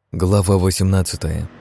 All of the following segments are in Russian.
Глава 18.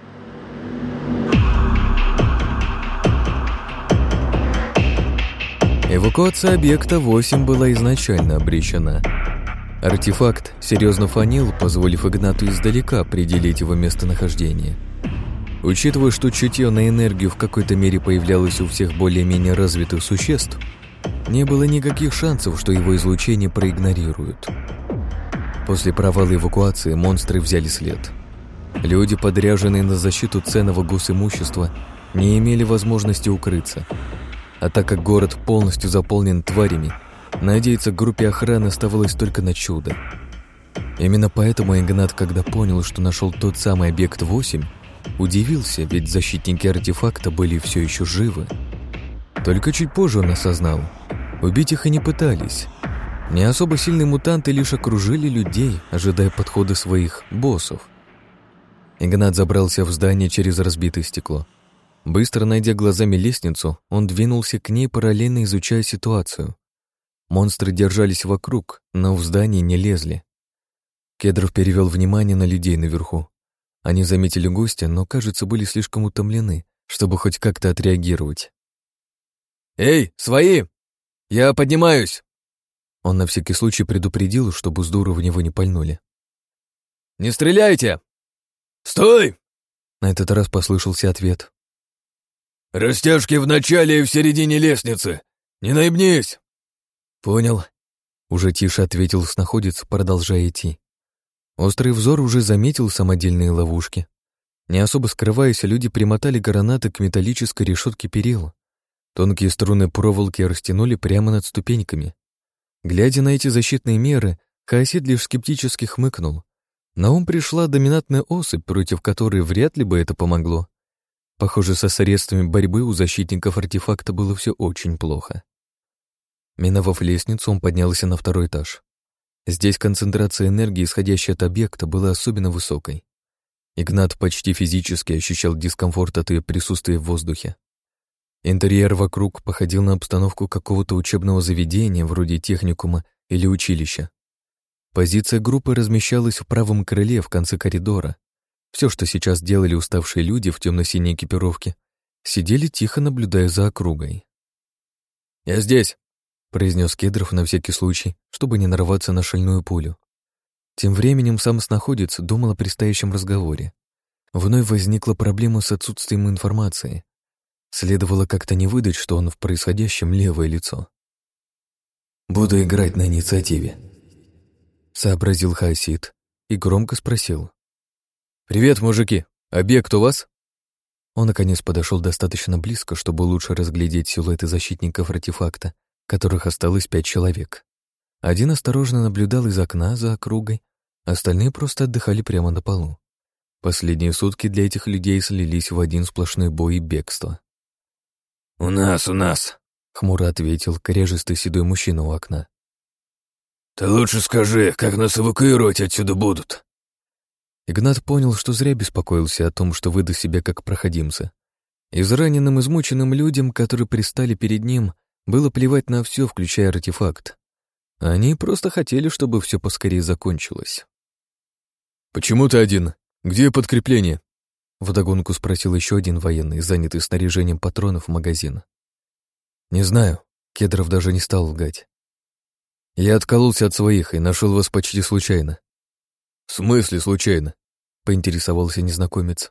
Эвакуация объекта 8 была изначально обречена. Артефакт серьезно фонил, позволив Игнату издалека определить его местонахождение. Учитывая, что чутье на энергию в какой-то мере появлялось у всех более-менее развитых существ, не было никаких шансов, что его излучение проигнорируют. После провала эвакуации монстры взяли след. Люди, подряженные на защиту ценного госимущества, не имели возможности укрыться. А так как город полностью заполнен тварями, надеяться группе охраны оставалось только на чудо. Именно поэтому Игнат, когда понял, что нашел тот самый объект 8, удивился, ведь защитники артефакта были все еще живы. Только чуть позже он осознал, убить их и не пытались. Не особо сильные мутанты лишь окружили людей, ожидая подхода своих боссов. Игнат забрался в здание через разбитое стекло. Быстро найдя глазами лестницу, он двинулся к ней, параллельно изучая ситуацию. Монстры держались вокруг, но в здание не лезли. Кедров перевел внимание на людей наверху. Они заметили гостя, но, кажется, были слишком утомлены, чтобы хоть как-то отреагировать. «Эй, свои! Я поднимаюсь!» Он на всякий случай предупредил, чтобы с дуру в него не пальнули. «Не стреляйте!» «Стой!» На этот раз послышался ответ. «Растяжки в начале и в середине лестницы! Не наебнись!» «Понял», — уже тише ответил снаходец, продолжая идти. Острый взор уже заметил самодельные ловушки. Не особо скрываясь, люди примотали гранаты к металлической решетке перил. Тонкие струны проволоки растянули прямо над ступеньками. Глядя на эти защитные меры, Хаосид лишь скептически хмыкнул. На ум пришла доминантная особь, против которой вряд ли бы это помогло. Похоже, со средствами борьбы у защитников артефакта было все очень плохо. Миновав лестницу, он поднялся на второй этаж. Здесь концентрация энергии, исходящей от объекта, была особенно высокой. Игнат почти физически ощущал дискомфорт от ее присутствия в воздухе. Интерьер вокруг походил на обстановку какого-то учебного заведения, вроде техникума или училища. Позиция группы размещалась в правом крыле в конце коридора. Все, что сейчас делали уставшие люди в темно-синей экипировке, сидели тихо, наблюдая за округой. «Я здесь», — произнес Кедров на всякий случай, чтобы не нарваться на шальную пулю. Тем временем сам снаходец думал о предстоящем разговоре. Вновь возникла проблема с отсутствием информации. Следовало как-то не выдать, что он в происходящем левое лицо. «Буду играть на инициативе», — сообразил Хаосид и громко спросил. «Привет, мужики! Объект у вас?» Он, наконец, подошел достаточно близко, чтобы лучше разглядеть силуэты защитников артефакта, которых осталось 5 человек. Один осторожно наблюдал из окна за округой, остальные просто отдыхали прямо на полу. Последние сутки для этих людей слились в один сплошной бой и бегство. «У нас», — хмуро ответил корежистый седой мужчина у окна. «Ты лучше скажи, как нас эвакуировать отсюда будут?» Игнат понял, что зря беспокоился о том, что выдаст себя как проходимца. Израненным, измученным людям, которые пристали перед ним, было плевать на все, включая артефакт. Они просто хотели, чтобы все поскорее закончилось. «Почему ты один? Где подкрепление?» Вдогонку спросил еще один военный, занятый снаряжением патронов в магазин. «Не знаю», — Кедров даже не стал лгать. «Я откололся от своих и нашел вас почти случайно». «В смысле случайно?» — поинтересовался незнакомец.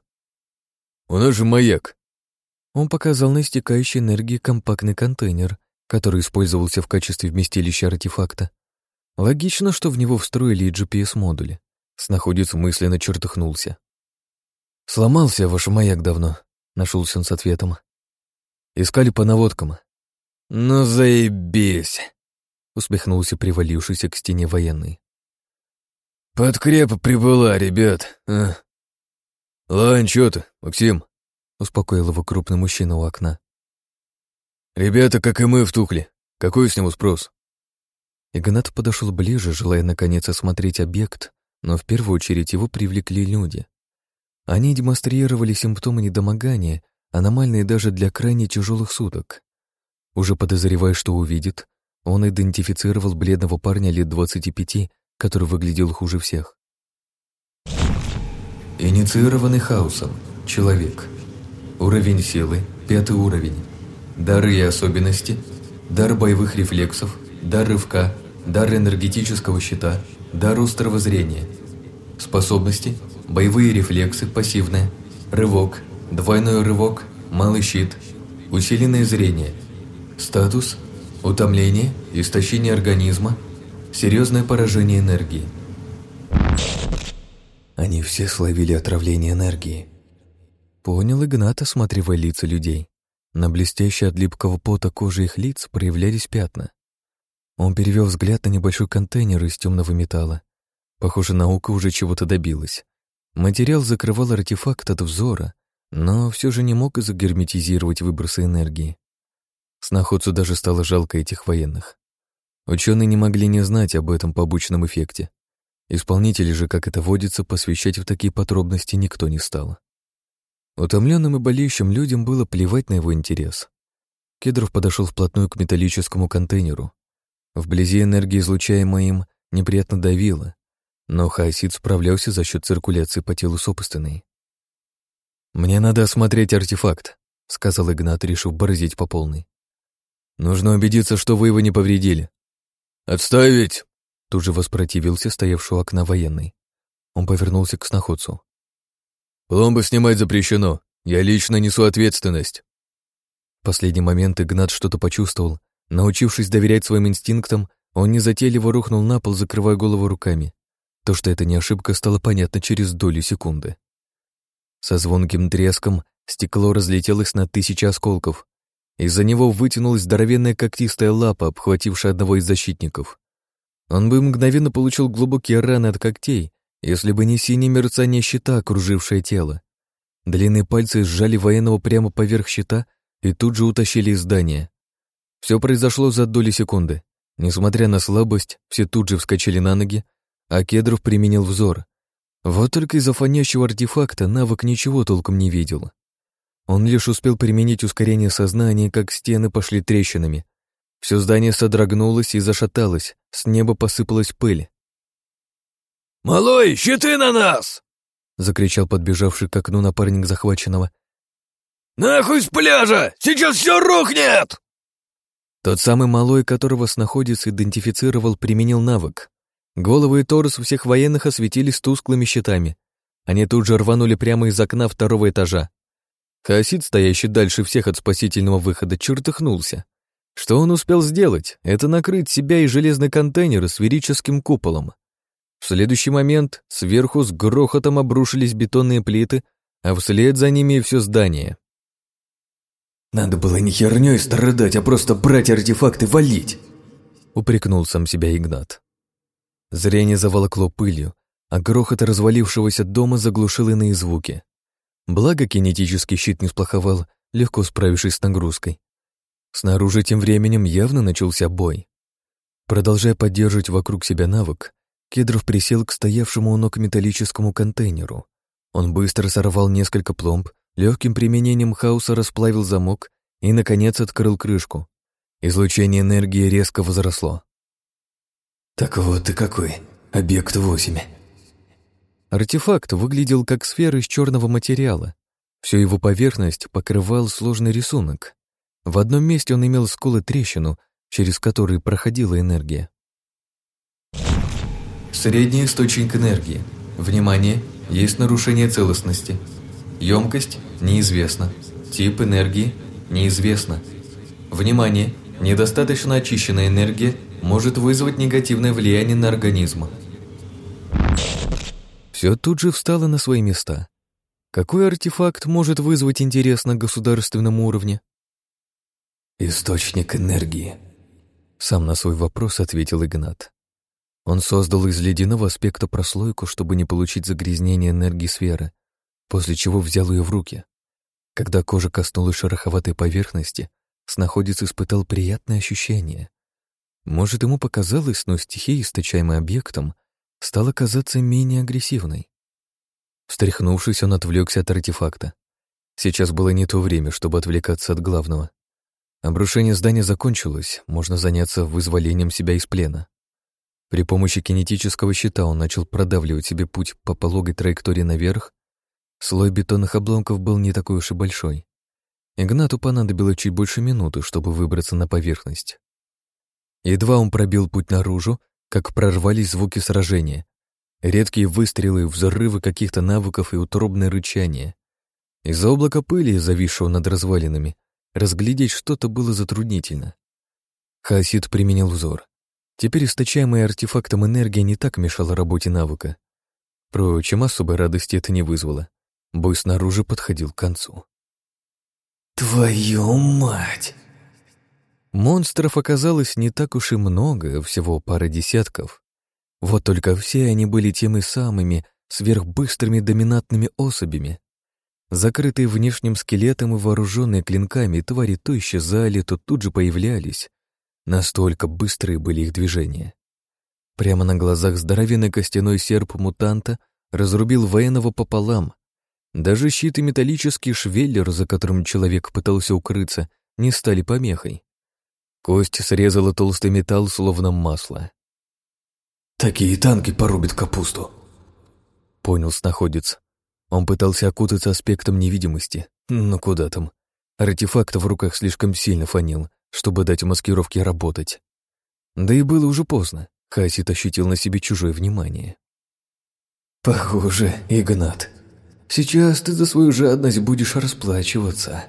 «У нас же маяк». Он показал на истекающей энергии компактный контейнер, который использовался в качестве вместилища артефакта. Логично, что в него встроили и GPS-модули. Снаходец мысленно чертыхнулся. «Сломался ваш маяк давно», — нашелся он с ответом. «Искали по наводкам». «Ну заебись», — усмехнулся привалившийся к стене военный. «Подкрепа прибыла, ребят. «Ладно, чё ты, Максим?» — успокоил его крупный мужчина у окна. «Ребята, как и мы, втухли. Какой с него спрос?» Игнат подошел ближе, желая наконец осмотреть объект, но в первую очередь его привлекли люди. Они демонстрировали симптомы недомогания, аномальные даже для крайне тяжелых суток. Уже подозревая, что увидит, он идентифицировал бледного парня лет 25, который выглядел хуже всех. «И Инициированный хаосом. Человек. Уровень силы – 5 уровень. Дары и особенности. Дар боевых рефлексов. Дар рывка. Дар энергетического щита. Дар острого зрения. Способности. Боевые рефлексы, пассивные. Рывок. Двойной рывок. Малый щит. Усиленное зрение. Статус. Утомление, истощение организма. Серьезное поражение энергии. Они все словили отравление энергии. Понял Игнат, осматривая лица людей. На блестящей от липкого пота кожи их лиц проявлялись пятна. Он перевел взгляд на небольшой контейнер из темного металла. Похоже, наука уже чего-то добилась. Материал закрывал артефакт от взора, но все же не мог загерметизировать выбросы энергии. Сноходцу даже стало жалко этих военных. Ученые не могли не знать об этом побочном эффекте. Исполнители же, как это водится, посвящать в такие подробности никто не стал. Утомленным и болеющим людям было плевать на его интерес. Кедров подошел вплотную к металлическому контейнеру. Вблизи энергия, излучаемая им, неприятно давила, но хаосит справлялся за счет циркуляции по телу собственной. «Мне надо осмотреть артефакт», — сказал Игнат, решив бороздить по полной. «Нужно убедиться, что вы его не повредили». «Отставить!» — тут же воспротивился стоявший у окна военный. Он повернулся к сноходцу. «Пломбы снимать запрещено. Я лично несу ответственность». В последний момент Игнат что-то почувствовал. Научившись доверять своим инстинктам, он незатейливо рухнул на пол, закрывая голову руками. То, что это не ошибка, стало понятно через долю секунды. Со звонким треском стекло разлетелось на 1000 осколков. Из-за него вытянулась здоровенная когтистая лапа, обхватившая одного из защитников. Он бы мгновенно получил глубокие раны от когтей, если бы не синее мерцание щита, окружившее тело. Длинные пальцы сжали военного прямо поверх щита и тут же утащили из здания. Все произошло за доли секунды. Несмотря на слабость, все тут же вскочили на ноги, а Кедров применил взор. Вот только из-за фонящего артефакта навык ничего толком не видел. Он лишь успел применить ускорение сознания, как стены пошли трещинами. Все здание содрогнулось и зашаталось, с неба посыпалась пыль. «Малой, щиты на нас!» — закричал подбежавший к окну напарник захваченного. «Нахуй с пляжа! Сейчас все рухнет!» Тот самый малой, которого сноходец идентифицировал, применил навык. Головы и торс всех военных осветились тусклыми щитами. Они тут же рванули прямо из окна 2-го этажа. Хаосид, стоящий дальше всех от спасительного выхода, чертыхнулся. Что он успел сделать? Это накрыть себя и железный контейнер сферическим куполом. В следующий момент сверху с грохотом обрушились бетонные плиты, а вслед за ними и все здание. «Надо было не хернёй страдать, а просто брать артефакт и валить!» — упрекнул сам себя Игнат. Зрение заволокло пылью, а грохот развалившегося дома заглушил иные звуки. Благо кинетический щит не сплоховал, легко справившись с нагрузкой. Снаружи тем временем явно начался бой. Продолжая поддерживать вокруг себя навык, Кедров присел к стоявшему у ног металлическому контейнеру. Он быстро сорвал несколько пломб, легким применением хаоса расплавил замок и, наконец, открыл крышку. Излучение энергии резко возросло. «Так вот ты какой, объект 8». Артефакт выглядел как сфера из черного материала. Всю его поверхность покрывал сложный рисунок. В одном месте он имел сколы трещину, через которые проходила энергия. Средний источник энергии. Внимание, есть нарушение целостности. Емкость неизвестна. Тип энергии неизвестно. Внимание, недостаточно очищенная энергия может вызвать негативное влияние на организм. Все тут же встало на свои места. Какой артефакт может вызвать интерес на государственном уровне? «Источник энергии», — сам на свой вопрос ответил Игнат. Он создал из ледяного аспекта прослойку, чтобы не получить загрязнение энергии сферы, после чего взял ее в руки. Когда кожа коснулась шероховатой поверхности, сноходец испытал приятное ощущение. Может, ему показалось, но стихия, источаемая объектом, стала казаться менее агрессивной. Встряхнувшись, он отвлекся от артефакта. Сейчас было не то время, чтобы отвлекаться от главного. Обрушение здания закончилось, можно заняться вызволением себя из плена. При помощи кинетического щита он начал продавливать себе путь по пологой траектории наверх Слой бетонных обломков был не такой уж и большой. Игнату понадобилось чуть больше минуты, чтобы выбраться на поверхность. Едва он пробил путь наружу, как прорвались звуки сражения. Редкие выстрелы, взрывы каких-то навыков и утробное рычание. Из-за облака пыли, зависшего над развалинами, разглядеть что-то было затруднительно. Хаосид применил взор. Теперь источаемая артефактом энергия не так мешала работе навыка. Впрочем, особой радости это не вызвало. Бой снаружи подходил к концу. «Твою мать!» Монстров оказалось не так уж и много, всего пара десятков. Вот только все они были теми самыми сверхбыстрыми доминантными особями. Закрытые внешним скелетом и вооруженные клинками, твари то исчезали, то тут же появлялись. Настолько быстрые были их движения. Прямо на глазах здоровенный костяной серп мутанта разрубил военного пополам. Даже щит и металлический швеллер, за которым человек пытался укрыться, не стали помехой. Кость срезала толстый металл, словно масло. «Такие танки порубят капусту», — понял снаходец. Он пытался окутаться аспектом невидимости, но куда там. Артефакт в руках слишком сильно фонил, чтобы дать маскировке работать. Да и было уже поздно. Хаосид ощутил на себе чужое внимание. «Похоже, Игнат, сейчас ты за свою жадность будешь расплачиваться».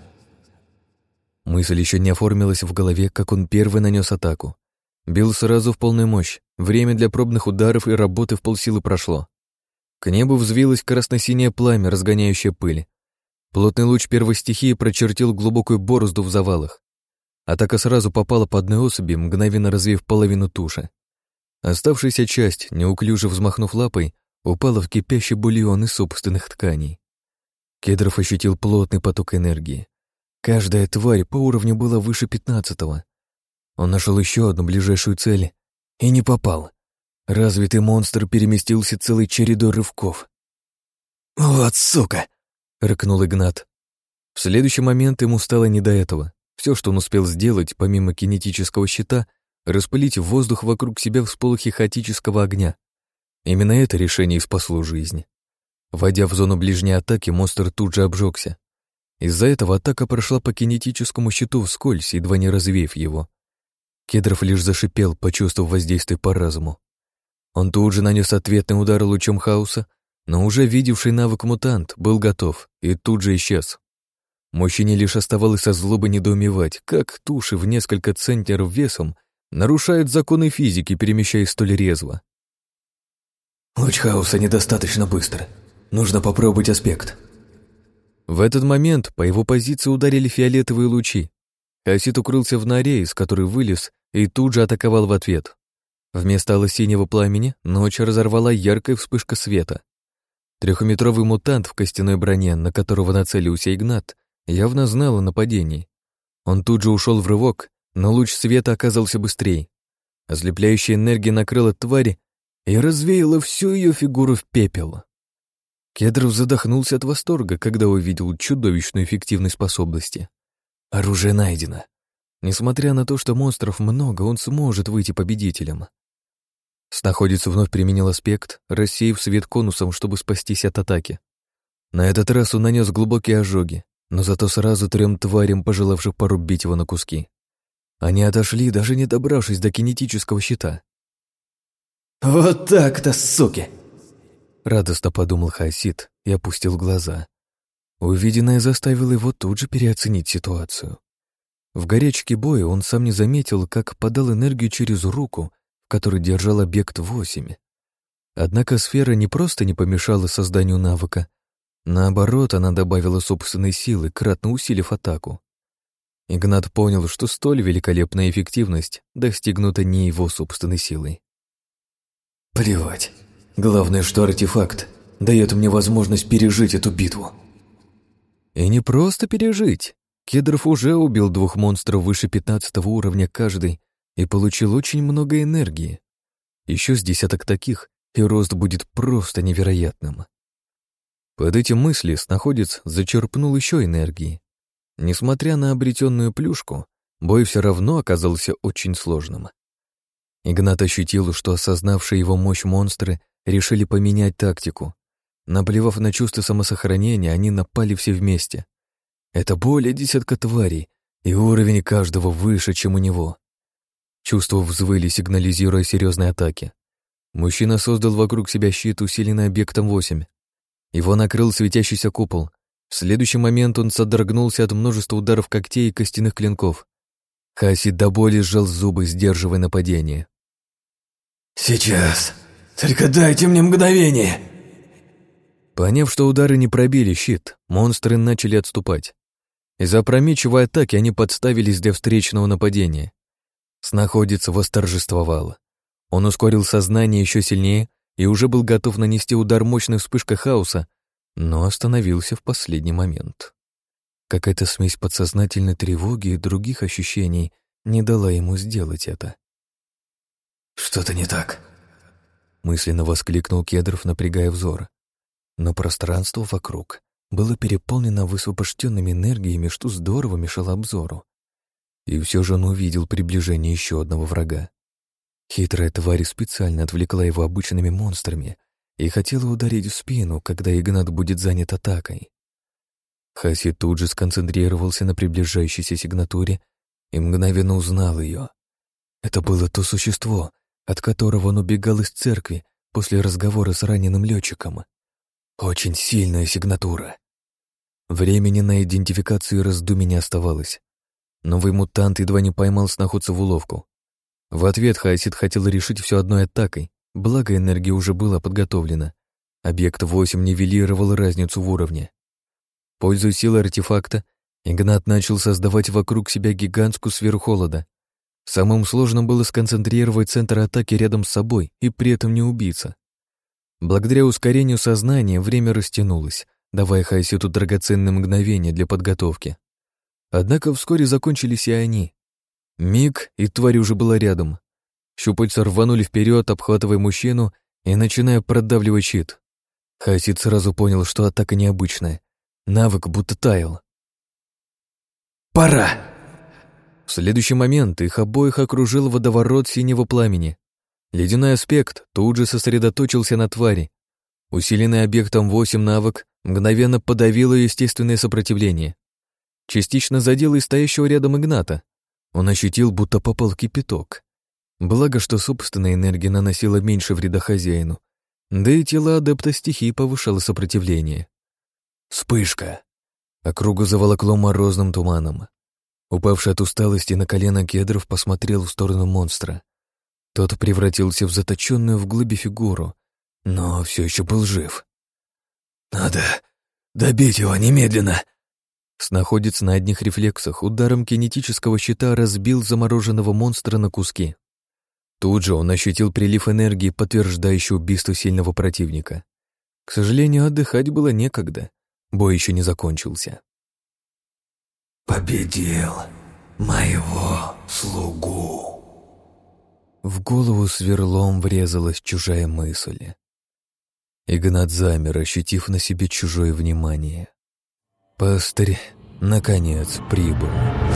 Мысль еще не оформилась в голове, как он первый нанес атаку. Бил сразу в полную мощь. Время для пробных ударов и работы в полсилы прошло. К небу взвилось красно-синее пламя, разгоняющее пыль. Плотный луч первой стихии прочертил глубокую борозду в завалах. Атака сразу попала по одной особи, мгновенно развеяв половину туши. Оставшаяся часть, неуклюже взмахнув лапой, упала в кипящий бульон из собственных тканей. Кедров ощутил плотный поток энергии. Каждая тварь по уровню была выше 15-го. Он нашел еще одну ближайшую цель и не попал. Развитый монстр переместился целой чередой рывков. «Вот сука!» — рыкнул Игнат. В следующий момент ему стало не до этого. Все, что он успел сделать, помимо кинетического щита, распылить в воздух вокруг себя всполохи хаотического огня. Именно это решение и спасло жизнь. Войдя в зону ближней атаки, монстр тут же обжегся. Из-за этого атака прошла по кинетическому щиту вскользь, едва не развеяв его. Кедров лишь зашипел, почувствовав воздействие по разуму. Он тут же нанес ответный удар лучом хаоса, но уже видевший навык мутант был готов и тут же исчез. Мужчине лишь оставалось со злобой недоумевать, как туши в несколько центнеров весом нарушают законы физики, перемещаясь столь резво. «Луч хаоса недостаточно быстро. Нужно попробовать аспект». В этот момент по его позиции ударили фиолетовые лучи. Хаосид укрылся в норе, из которой вылез, и тут же атаковал в ответ. Вместо алло-синего пламени ночь разорвала яркая вспышка света. Трехметровый мутант в костяной броне, на которого нацелился Игнат, явно знал о нападении. Он тут же ушел в рывок, но луч света оказался быстрее. Ослепляющая энергия накрыла тварь и развеяла всю ее фигуру в пепел. Кедров задохнулся от восторга, когда увидел чудовищную эффективность способности. Оружие найдено. Несмотря на то, что монстров много, он сможет выйти победителем. Снаходец вновь применил аспект, рассеяв свет конусом, чтобы спастись от атаки. На этот раз он нанес глубокие ожоги, но зато сразу 3 тварям, пожелавших порубить его на куски. Они отошли, даже не добравшись до кинетического щита. «Вот так-то, суки!» Радостно подумал Хаосид и опустил глаза. Увиденное заставило его тут же переоценить ситуацию. В горячке боя он сам не заметил, как подал энергию через руку, в которой держал объект 8. Однако сфера не просто не помешала созданию навыка, наоборот, она добавила собственной силы, кратно усилив атаку. Игнат понял, что столь великолепная эффективность достигнута не его собственной силой. «Плевать. Главное, что артефакт дает мне возможность пережить эту битву». И не просто пережить. Кедров уже убил 2 монстров выше 15-го уровня каждый и получил очень много энергии. Еще с десяток таких, и рост будет просто невероятным. Под эти мысли снаходец зачерпнул еще энергии. Несмотря на обретенную плюшку, бой все равно оказался очень сложным. Игнат ощутил, что осознавшие его мощь монстры решили поменять тактику. Наплевав на чувство самосохранения, они напали все вместе. Это более 10 тварей, и уровень каждого выше, чем у него. Чувства взвыли, сигнализируя о серьезной атаке. Мужчина создал вокруг себя щит, усиленный объектом 8. Его накрыл светящийся купол. В следующий момент он содрогнулся от множества ударов когтей и костяных клинков. Хасид до боли сжал зубы, сдерживая нападение. «Сейчас! Только дайте мне мгновение!» Поняв, что удары не пробили щит, монстры начали отступать. Из-за опрометчивой атаки они подставились для встречного нападения. Снаходец восторжествовал. Он ускорил сознание еще сильнее и уже был готов нанести удар мощной вспышкой хаоса, но остановился в последний момент. Какая-то смесь подсознательной тревоги и других ощущений не дала ему сделать это. «Что-то не так», — мысленно воскликнул Кедров, напрягая взор. Но пространство вокруг было переполнено высвобожденными энергиями, что здорово мешало обзору. И все же он увидел приближение еще одного врага. Хитрая тварь специально отвлекла его обычными монстрами и хотела ударить в спину, когда Игнат будет занят атакой. Хасид тут же сконцентрировался на приближающейся сигнатуре и мгновенно узнал ее. Это было то существо, от которого он убегал из церкви после разговора с раненым летчиком. Очень сильная сигнатура. Времени на идентификацию и раздумий не оставалось. Новый мутант едва не поймал снаходца в уловку. В ответ Хасид хотел решить все одной атакой, благо энергия уже была подготовлена. Объект 8 нивелировал разницу в уровне. Пользуясь силой артефакта, Игнат начал создавать вокруг себя гигантскую сферу холода. Самым сложным было сконцентрировать центр атаки рядом с собой и при этом не убиться. Благодаря ускорению сознания время растянулось, давая Хасиду драгоценные мгновения для подготовки. Однако вскоре закончились и они. Миг, и тварь уже была рядом. Щупальца рванули вперед, обхватывая мужчину и начиная продавливать щит. Хасид сразу понял, что атака необычная. Навык будто таял. «Пора!» В следующий момент их обоих окружил водоворот синего пламени. Ледяной аспект тут же сосредоточился на твари. Усиленный объектом 8 навык мгновенно подавил ее естественное сопротивление. Частично задел и стоящего рядом Игната. Он ощутил, будто попал в кипяток. Благо, что собственная энергия наносила меньше вреда хозяину, да и тело адепта стихии повышало сопротивление. Вспышка. Округу заволокло морозным туманом. Упавший от усталости на колено Кедров посмотрел в сторону монстра. Тот превратился в заточенную вглубь фигуру, но все еще был жив. «Надо добить его немедленно!» Снаходец на одних рефлексах ударом кинетического щита разбил замороженного монстра на куски. Тут же он ощутил прилив энергии, подтверждающий убийство сильного противника. К сожалению, отдыхать было некогда. Бой еще не закончился. «Победил моего слугу!» В голову сверлом врезалась чужая мысль. Игнат замер, ощутив на себе чужое внимание. Пастырь, наконец, прибыл.